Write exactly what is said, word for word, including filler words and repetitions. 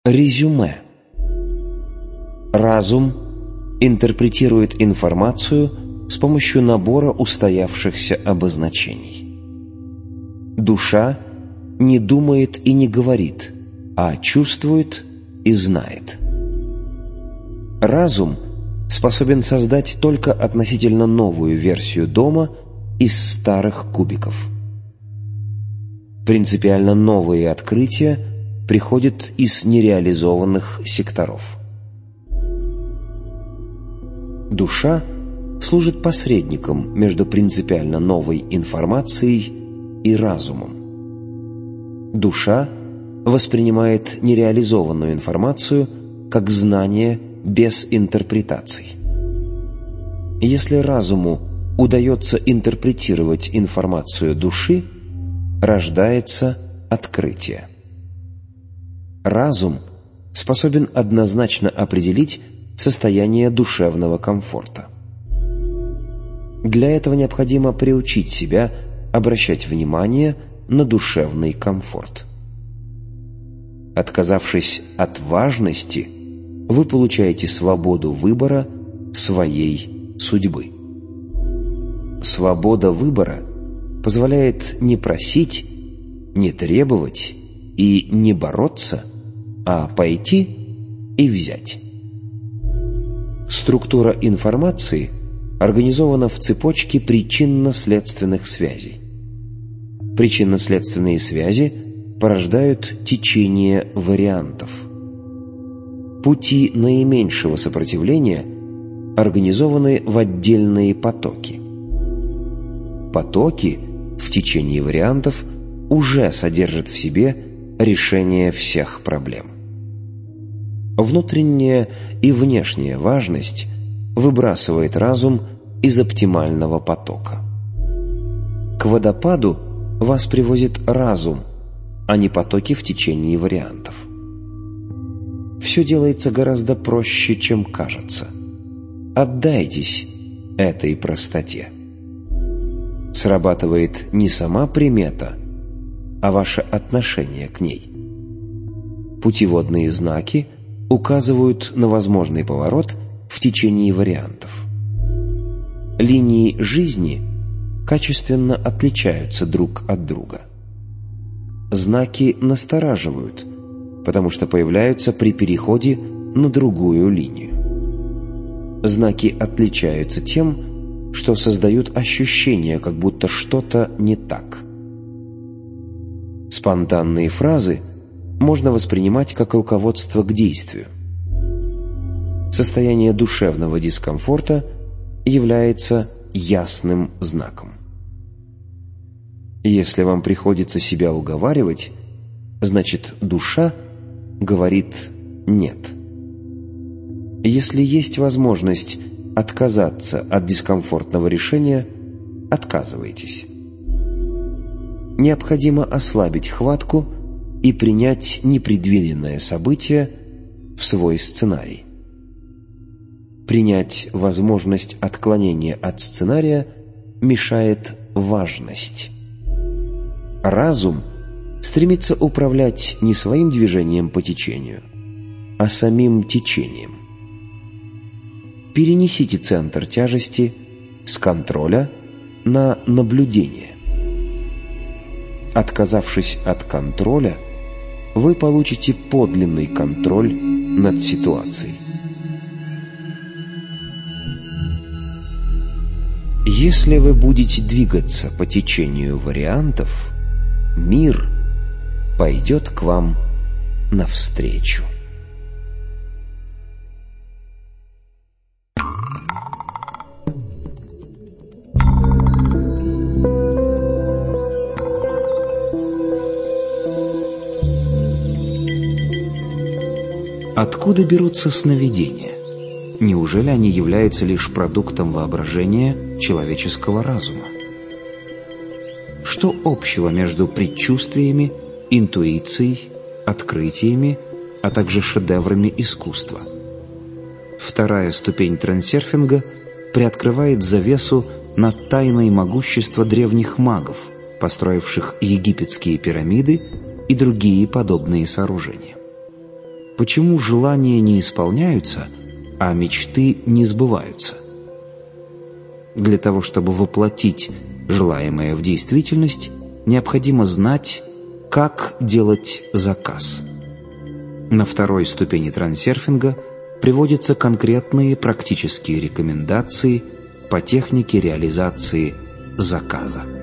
Резюме. Разум интерпретирует информацию с помощью набора устоявшихся обозначений. Душа не думает и не говорит, а чувствует и знает. Разум способен создать только относительно новую версию дома из старых кубиков. Принципиально новые открытия приходят из нереализованных секторов. Душа служит посредником между принципиально новой информацией и разумом. Душа воспринимает нереализованную информацию как знание без интерпретаций. Если разуму удается интерпретировать информацию души, рождается открытие. Разум способен однозначно определить состояние душевного комфорта. Для этого необходимо приучить себя обращать внимание на душевный комфорт. Отказавшись от важности, вы получаете свободу выбора своей судьбы. Свобода выбора позволяет не просить, не требовать и не бороться, а пойти и взять. Структура информации организована в цепочке причинно-следственных связей. Причинно-следственные связи порождают течение вариантов. Пути наименьшего сопротивления организованы в отдельные потоки. Потоки в течении вариантов уже содержат в себе решение всех проблем. Внутренняя и внешняя важность выбрасывает разум из оптимального потока. К водопаду вас приводит разум, а не потоки в течении вариантов. Все делается гораздо проще, чем кажется. Отдайтесь этой простоте. Срабатывает не сама примета, а ваше отношение к ней. Путеводные знаки указывают на возможный поворот в течение вариантов. Линии жизни качественно отличаются друг от друга. Знаки настораживают, потому что появляются при переходе на другую линию. Знаки отличаются тем, что создают ощущение, как будто что-то не так. Спонтанные фразы можно воспринимать как руководство к действию. Состояние душевного дискомфорта является ясным знаком. Если вам приходится себя уговаривать, значит, душа говорит «нет». Если есть возможность отказаться от дискомфортного решения, отказывайтесь. Необходимо ослабить хватку и принять непредвиденное событие в свой сценарий. Принять возможность отклонения от сценария мешает важность. Разум стремится управлять не своим движением по течению, а самим течением. Перенесите центр тяжести с контроля на наблюдение. Отказавшись от контроля, вы получите подлинный контроль над ситуацией. Если вы будете двигаться по течению вариантов, мир пойдет к вам навстречу. Откуда берутся сновидения? Неужели они являются лишь продуктом воображения человеческого разума? Что общего между предчувствиями, интуицией, открытиями, а также шедеврами искусства? Вторая ступень трансерфинга приоткрывает завесу над тайной могущества древних магов, построивших египетские пирамиды и другие подобные сооружения. почему желания не исполняются, а мечты не сбываются. Для того, чтобы воплотить желаемое в действительность, необходимо знать, как делать заказ. На второй ступени трансерфинга приводятся конкретные практические рекомендации по технике реализации заказа.